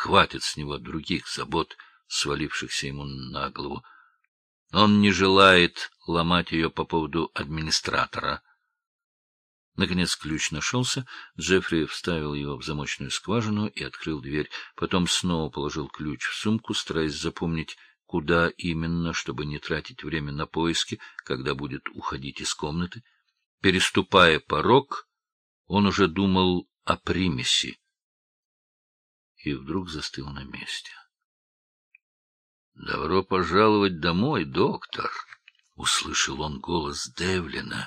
Хватит с него других забот, свалившихся ему на голову. Он не желает ломать ее по поводу администратора. Наконец ключ нашелся. Джеффри вставил его в замочную скважину и открыл дверь. Потом снова положил ключ в сумку, стараясь запомнить, куда именно, чтобы не тратить время на поиски, когда будет уходить из комнаты. Переступая порог, он уже думал о примеси. И вдруг застыл на месте. — Добро пожаловать домой, доктор! — услышал он голос Девлина.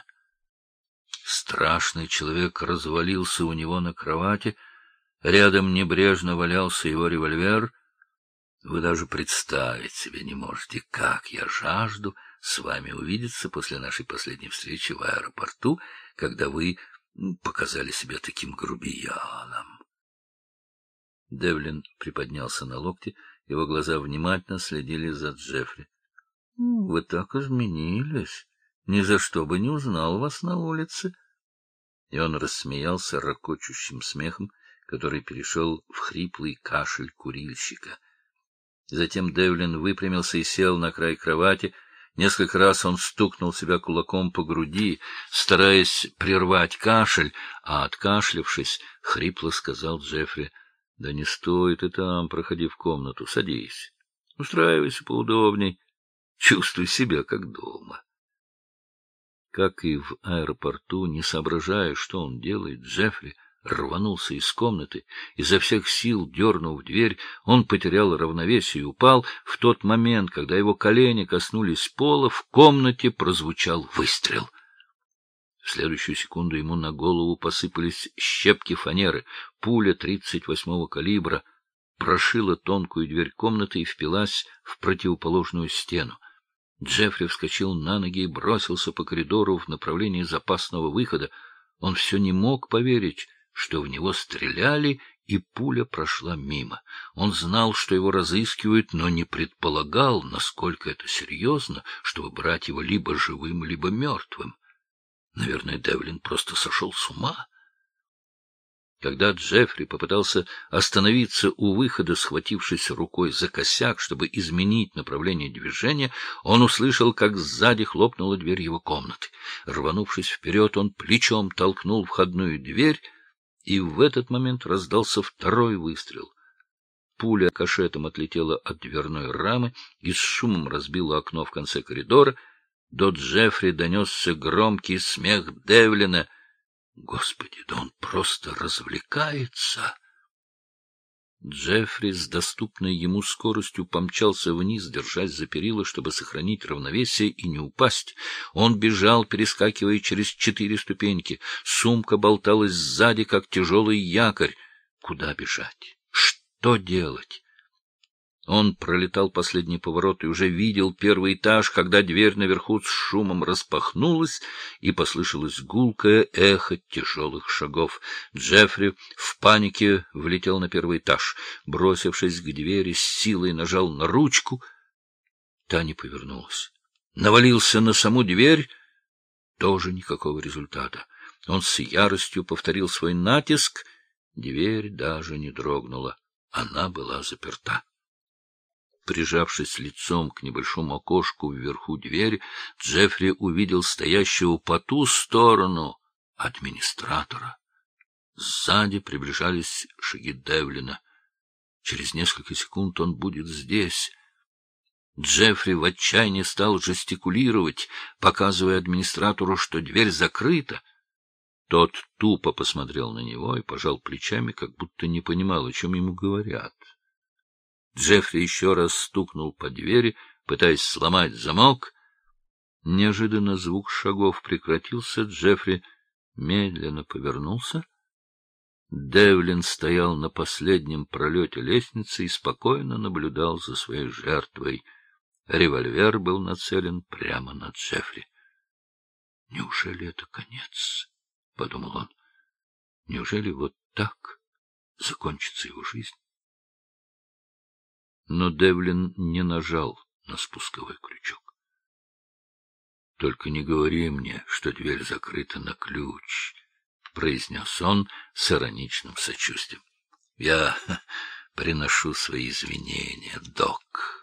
Страшный человек развалился у него на кровати. Рядом небрежно валялся его револьвер. Вы даже представить себе не можете, как я жажду с вами увидеться после нашей последней встречи в аэропорту, когда вы показали себя таким грубияном. Девлин приподнялся на локте, его глаза внимательно следили за Джеффри. — Вы так изменились. Ни за что бы не узнал вас на улице. И он рассмеялся рокочущим смехом, который перешел в хриплый кашель курильщика. Затем Девлин выпрямился и сел на край кровати. Несколько раз он стукнул себя кулаком по груди, стараясь прервать кашель, а, откашлявшись, хрипло сказал Джеффри: — Да не стоит и там, проходи в комнату, садись, устраивайся поудобней, чувствуй себя как дома. Как и в аэропорту, не соображая, что он делает, Джеффри рванулся из комнаты. Изо всех сил дернув дверь, он потерял равновесие и упал. В тот момент, когда его колени коснулись пола, в комнате прозвучал выстрел. В следующую секунду ему на голову посыпались щепки фанеры. Пуля 38-го калибра прошила тонкую дверь комнаты и впилась в противоположную стену. Джеффри вскочил на ноги и бросился по коридору в направлении запасного выхода. Он все не мог поверить, что в него стреляли, и пуля прошла мимо. Он знал, что его разыскивают, но не предполагал, насколько это серьезно, чтобы брать его либо живым, либо мертвым. Наверное, Девлин просто сошел с ума. Когда Джеффри попытался остановиться у выхода, схватившись рукой за косяк, чтобы изменить направление движения, он услышал, как сзади хлопнула дверь его комнаты. Рванувшись вперед, он плечом толкнул входную дверь, и в этот момент раздался второй выстрел. Пуля кашетом отлетела от дверной рамы и с шумом разбила окно в конце коридора. До Джеффри донесся громкий смех Девлина. Господи, да он просто развлекается! Джеффри с доступной ему скоростью помчался вниз, держась за перила, чтобы сохранить равновесие и не упасть. Он бежал, перескакивая через 4 ступеньки. Сумка болталась сзади, как тяжелый якорь. Куда бежать? Что делать? Он пролетал последний поворот и уже видел первый этаж, когда дверь наверху с шумом распахнулась, и послышалось гулкое эхо тяжелых шагов. Джеффри в панике влетел на первый этаж. Бросившись к двери, с силой нажал на ручку. Та не повернулась. Навалился на саму дверь. Тоже никакого результата. Он с яростью повторил свой натиск. Дверь даже не дрогнула. Она была заперта. Прижавшись лицом к небольшому окошку вверху двери, Джеффри увидел стоящего по ту сторону администратора. Сзади приближались шаги Девлина. Через несколько секунд он будет здесь. Джеффри в отчаянии стал жестикулировать, показывая администратору, что дверь закрыта. Тот тупо посмотрел на него и пожал плечами, как будто не понимал, о чем ему говорят. Джеффри еще раз стукнул по двери, пытаясь сломать замок. Неожиданно звук шагов прекратился. Джеффри медленно повернулся. Девлин стоял на последнем пролете лестницы и спокойно наблюдал за своей жертвой. Револьвер был нацелен прямо на Джеффри. — Неужели это конец? — подумал он. — Неужели вот так закончится его жизнь? Но Девлин не нажал на спусковой крючок. — Только не говори мне, что дверь закрыта на ключ, — произнес он с ироничным сочувствием. — Я Приношу свои извинения, док.